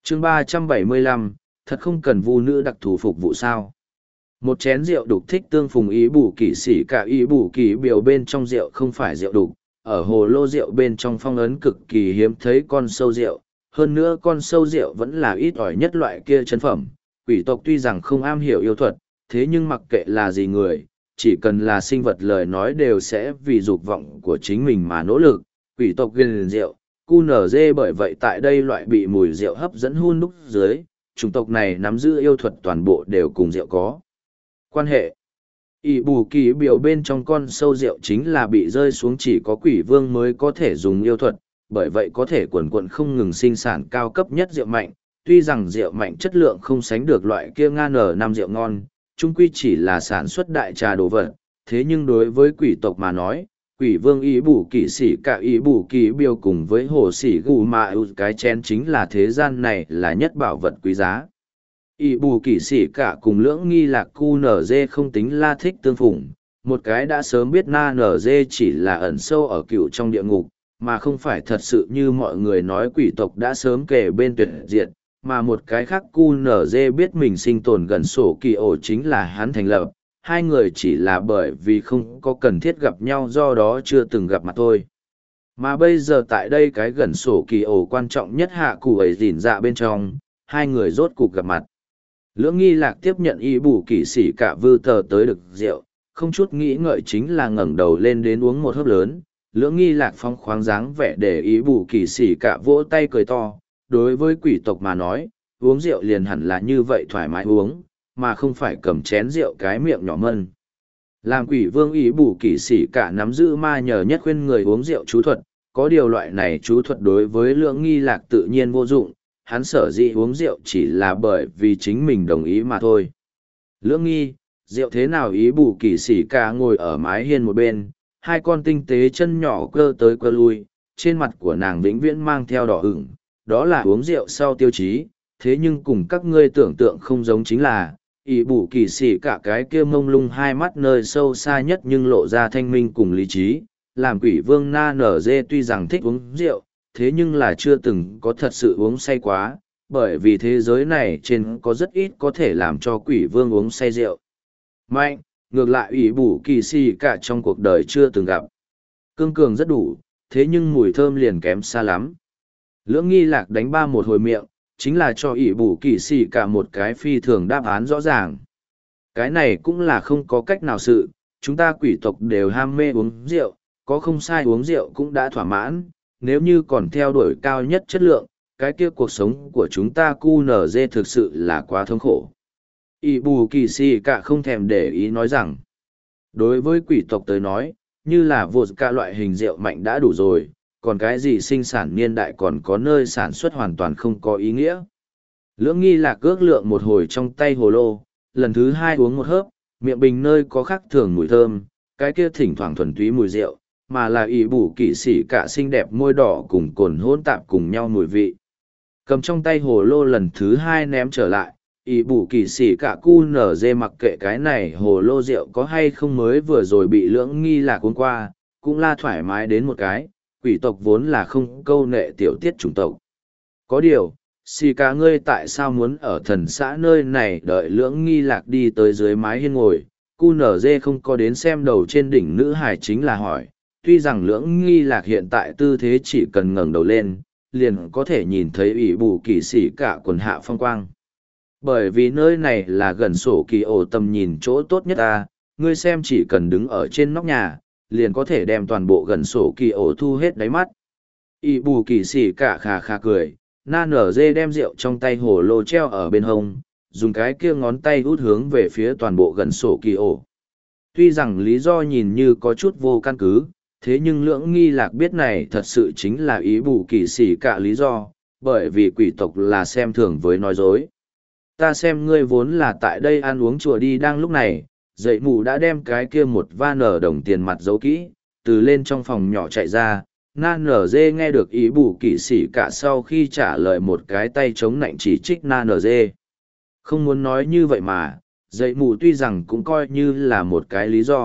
chương 375, thật không cần vu nữ đặc thù phục vụ sao. Một chén rượu đục thích tương phùng ý bù kỳ sĩ cả ý bù kỳ biểu bên trong rượu không phải rượu đục, ở hồ lô rượu bên trong phong ấn cực kỳ hiếm thấy con sâu rượu, hơn nữa con sâu rượu vẫn là ít ỏi nhất loại kia chân phẩm. Quỷ tộc tuy rằng không am hiểu yêu thuật, thế nhưng mặc kệ là gì người, chỉ cần là sinh vật lời nói đều sẽ vì dục vọng của chính mình mà nỗ lực. Quỷ tộc ghiền rượu, QNZ bởi vậy tại đây loại bị mùi rượu hấp dẫn hun đúc dưới, chủng tộc này nắm giữ yêu thuật toàn bộ đều cùng rượu có quan hệ. Ỷ bù kỳ biểu bên trong con sâu rượu chính là bị rơi xuống chỉ có quỷ vương mới có thể dùng yêu thuật, bởi vậy có thể quần quận không ngừng sinh sản cao cấp nhất rượu mạnh. Tuy rằng rượu mạnh chất lượng không sánh được loại kia N5 rượu ngon, chung quy chỉ là sản xuất đại trà đồ vật, thế nhưng đối với quỷ tộc mà nói, quỷ vương ý bù kỳ sĩ cả ý bù kỳ biểu cùng với hồ sĩ gù mà cái chén chính là thế gian này là nhất bảo vật quý giá. Ý bù kỳ sĩ cả cùng lưỡng nghi lạc cu nở dê không tính la thích tương phùng, một cái đã sớm biết na nở dê chỉ là ẩn sâu ở cựu trong địa ngục, mà không phải thật sự như mọi người nói quỷ tộc đã sớm kể bên tuyệt diệt, mà một cái khác cu nở dê biết mình sinh tồn gần sổ kỳ ổ chính là hắn thành lập. Hai người chỉ là bởi vì không có cần thiết gặp nhau do đó chưa từng gặp mặt thôi. Mà bây giờ tại đây cái gần sổ kỳ ổ quan trọng nhất hạ cụ ấy rỉn dạ bên trong, hai người rốt cục gặp mặt. Lưỡng nghi lạc tiếp nhận y bù kỳ sĩ cả vư tờ tới được rượu, không chút nghĩ ngợi chính là ngẩng đầu lên đến uống một hớp lớn. Lưỡng nghi lạc phong khoáng dáng vẻ để ý bù kỳ sĩ cả vỗ tay cười to. Đối với quỷ tộc mà nói, uống rượu liền hẳn là như vậy thoải mái uống, mà không phải cầm chén rượu cái miệng nhỏ mân. Làm quỷ vương ý bù kỳ sĩ cả nắm giữ ma nhờ nhất khuyên người uống rượu chú thuật, có điều loại này chú thuật đối với lưỡng nghi lạc tự nhiên vô dụng, hắn sở dĩ uống rượu chỉ là bởi vì chính mình đồng ý mà thôi. Lưỡng nghi, rượu thế nào ý bù kỳ sĩ cả ngồi ở mái hiên một bên, hai con tinh tế chân nhỏ cơ tới cơ lui, trên mặt của nàng vĩnh viễn mang theo đỏ ửng, đó là uống rượu sau tiêu chí, thế nhưng cùng các ngươi tưởng tượng không giống chính là, ỷ bù kỳ sĩ cả cái kia mông lung hai mắt nơi sâu xa nhất nhưng lộ ra thanh minh cùng lý trí, làm quỷ vương na nở dê tuy rằng thích uống rượu, thế nhưng là chưa từng có thật sự uống say quá, bởi vì thế giới này trên có rất ít có thể làm cho quỷ vương uống say rượu. Mạnh, ngược lại ỷ bù kỳ sĩ cả trong cuộc đời chưa từng gặp. Cương cường rất đủ, thế nhưng mùi thơm liền kém xa lắm. Lưỡng nghi lạc đánh ba một hồi miệng, chính là cho ỷ bù kỳ sĩ cả một cái phi thường đáp án rõ ràng. Cái này cũng là không có cách nào sự, chúng ta quỷ tộc đều ham mê uống rượu, có không sai uống rượu cũng đã thỏa mãn, nếu như còn theo đuổi cao nhất chất lượng, cái kia cuộc sống của chúng ta QNZ thực sự là quá thống khổ. ỷ bù kỳ sĩ cả không thèm để ý nói rằng, đối với quỷ tộc tới nói, như là vodka loại hình rượu mạnh đã đủ rồi, còn cái gì sinh sản niên đại còn có nơi sản xuất hoàn toàn không có ý nghĩa. Lưỡng nghi lạc ước lượng một hồi trong tay hồ lô, lần thứ hai uống một hớp, miệng bình nơi có khác thường mùi thơm, cái kia thỉnh thoảng thuần túy mùi rượu, mà là ỷ bù kỳ sĩ cả xinh đẹp môi đỏ cùng cồn hỗn tạp cùng nhau mùi vị. Cầm trong tay hồ lô lần thứ hai ném trở lại, ỷ bù kỳ sĩ cả cu nở dê mặc kệ cái này hồ lô rượu có hay không mới vừa rồi bị lưỡng nghi lạc uống qua, cũng la thoải mái đến một cái. Quỷ tộc vốn là không câu nệ tiểu tiết chủng tộc. Có điều, xì cả ngươi tại sao muốn ở thần xã nơi này đợi lưỡng nghi lạc đi tới dưới mái hiên ngồi, cu nở dê không có đến xem đầu trên đỉnh nữ hải chính là hỏi, tuy rằng lưỡng nghi lạc hiện tại tư thế chỉ cần ngẩng đầu lên, liền có thể nhìn thấy ỷ bù kỳ sĩ cả quần hạ phong quang. Bởi vì nơi này là gần sổ kỳ ổ tầm nhìn chỗ tốt nhất ta, ngươi xem chỉ cần đứng ở trên nóc nhà, liền có thể đem toàn bộ gần sổ kỳ ổ thu hết đáy mắt. ỷ bù kỳ sĩ cả khà khà cười, na nở dê đem rượu trong tay hồ lô treo ở bên hông, dùng cái kia ngón tay út hướng về phía toàn bộ gần sổ kỳ ổ. Tuy rằng lý do nhìn như có chút vô căn cứ, thế nhưng lưỡng nghi lạc biết này thật sự chính là ỷ bù kỳ sĩ cả lý do, bởi vì quỷ tộc là xem thường với nói dối. Ta xem ngươi vốn là tại đây ăn uống chùa đi đang lúc này, dậy mù đã đem cái kia một va nở đồng tiền mặt giấu kỹ, từ lên trong phòng nhỏ chạy ra, na nở dê nghe được ý bù kỵ sĩ cả sau khi trả lời một cái tay chống nạnh chỉ trích na nở dê. Không muốn nói như vậy mà, dậy mù tuy rằng cũng coi như là một cái lý do,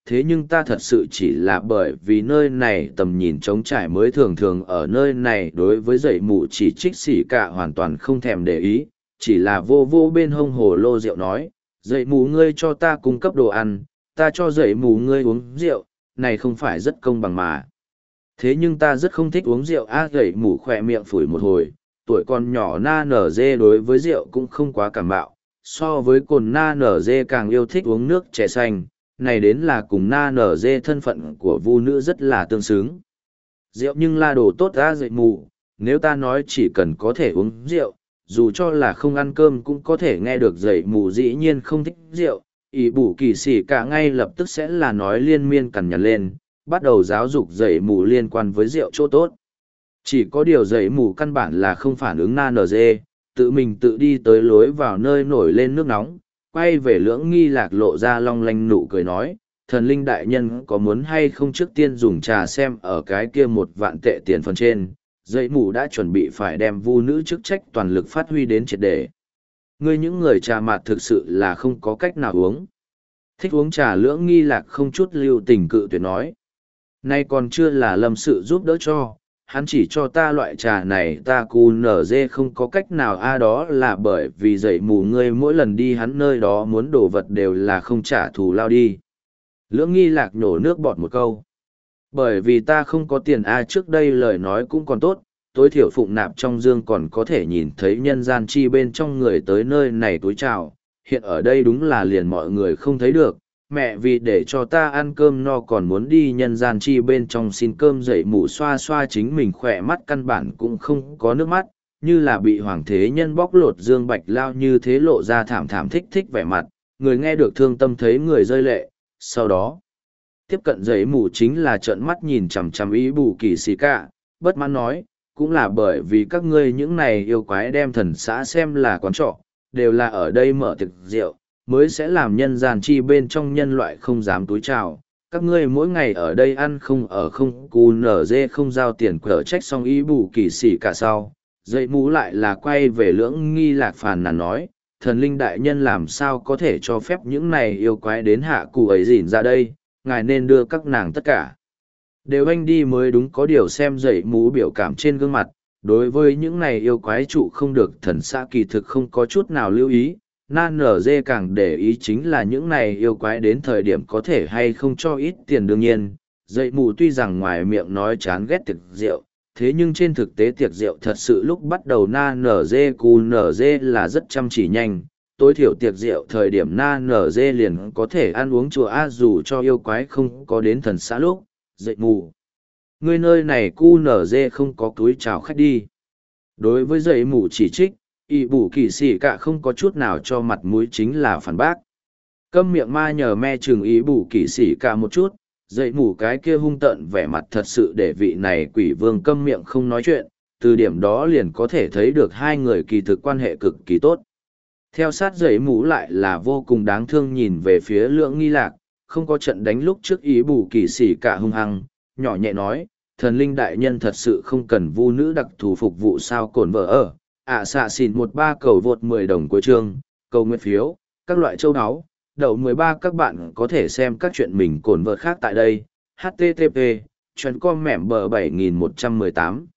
thế nhưng ta thật sự chỉ là bởi vì nơi này tầm nhìn trống trải mới thường thường ở nơi này. Đối với dậy mù chỉ trích xỉ cả hoàn toàn không thèm để ý, chỉ là vô vô bên hông hồ lô rượu nói, dậy mù ngươi cho ta cung cấp đồ ăn, ta cho dậy mù ngươi uống rượu, này không phải rất công bằng mà. Thế nhưng ta rất không thích uống rượu á. Dậy mù khỏe miệng phủi một hồi, tuổi còn nhỏ na nở dê đối với rượu cũng không quá cảm bạo, so với cồn na nở dê càng yêu thích uống nước chè xanh, này đến là cùng na nở dê thân phận của vu nữ rất là tương xứng. Rượu nhưng là đồ tốt ra dậy mù, nếu ta nói chỉ cần có thể uống rượu, dù cho là không ăn cơm cũng có thể nghe được dậy mù dĩ nhiên không thích rượu, ỷ bù kỳ sĩ cả ngay lập tức sẽ là nói liên miên cằn nhằn lên, bắt đầu giáo dục dậy mù liên quan với rượu chỗ tốt. Chỉ có điều dậy mù căn bản là không phản ứng na nở dê, tự mình tự đi tới lối vào nơi nổi lên nước nóng, quay về Lưỡng Nghi Lạc lộ ra long lanh nụ cười nói, thần linh đại nhân có muốn hay không trước tiên dùng trà xem ở cái kia 1.000 tệ tiền phần trên. Dậy mù đã chuẩn bị phải đem vu nữ chức trách toàn lực phát huy đến triệt để. Ngươi những người trà mạt thực sự là không có cách nào uống. Thích uống trà Lưỡng Nghi Lạc không chút lưu tình cự tuyệt nói. Nay còn chưa là lâm sự giúp đỡ cho, hắn chỉ cho ta loại trà này ta cu nở dê không có cách nào đó là bởi vì dậy mù ngươi mỗi lần đi hắn nơi đó muốn đồ vật đều là không trả thù lao đi. Lưỡng Nghi Lạc nhổ nước bọt một câu. Bởi vì ta không có tiền trước đây lời nói cũng còn tốt, tối thiểu phụng nạp trong dương còn có thể nhìn thấy nhân gian chi bên trong người tới nơi này túi trào, hiện ở đây đúng là liền mọi người không thấy được. Mẹ vì để cho ta ăn cơm no còn muốn đi nhân gian chi bên trong xin cơm dậy mù xoa xoa chính mình khỏe mắt căn bản cũng không có nước mắt, như là bị hoàng thế nhân bóc lột dương bạch lao như thế lộ ra thảm thảm thích thích vẻ mặt, người nghe được thương tâm thấy người rơi lệ, sau đó tiếp cận dậy mù chính là trợn mắt nhìn chằm chằm ý bù kỳ xì cả, bất mãn nói, cũng là bởi vì các ngươi những này yêu quái đem thần xã xem là quán trọ, đều là ở đây mở tiệc rượu, mới sẽ làm nhân gian chi bên trong nhân loại không dám túi trào. Các ngươi mỗi ngày ở đây ăn không ở không cù nở dê không giao tiền cỡ trách xong ý bù kỳ xỉ cả sau. Dậy mũ lại là quay về Lưỡng Nghi Lạc phàn nàn nói, thần linh đại nhân làm sao có thể cho phép những này yêu quái đến hạ cụ ấy dỉn ra đây, ngài nên đưa các nàng tất cả đều anh đi mới đúng. Có điều xem dậy mũ biểu cảm trên gương mặt, đối với những này yêu quái trụ không được thần xã kỳ thực không có chút nào lưu ý. Nan nở dê càng để ý chính là những này yêu quái đến thời điểm có thể hay không cho ít tiền. Đương nhiên, dậy mù tuy rằng ngoài miệng nói chán ghét tiệc rượu, thế nhưng trên thực tế tiệc rượu thật sự lúc bắt đầu na nở dê cù nở dê là rất chăm chỉ nhanh. Tối thiểu tiệc rượu thời điểm na nở dê liền có thể ăn uống chùa dù cho yêu quái không có đến thần xã lúc. Dậy mù, ngươi nơi này cu nở dê không có túi chào khách đi. Đối với dậy mù chỉ trích, ỷ bù kỳ sĩ cả không có chút nào cho mặt mũi chính là phản bác. Câm miệng ma nhờ me chừng ỷ bù kỳ sĩ cả một chút, dậy mù cái kia hung tợn vẻ mặt thật sự để vị này quỷ vương câm miệng không nói chuyện, từ điểm đó liền có thể thấy được hai người kỳ thực quan hệ cực kỳ tốt. Theo sát dậy mù lại là vô cùng đáng thương nhìn về phía Lưỡng Nghi Lạc, không có trận đánh lúc trước ỷ bù kỳ sĩ cả hung hăng, nhỏ nhẹ nói, thần linh đại nhân thật sự không cần vu nữ đặc thù phục vụ sao cồn vợ ở. Xạ xỉn 13 cầu vượt 10 đồng cuối chương, cầu nguyện phiếu, các loại châu áo, đậu 13 các bạn có thể xem các chuyện mình cồn vợt khác tại đây, http, chuyện com mẻm bờ 7118.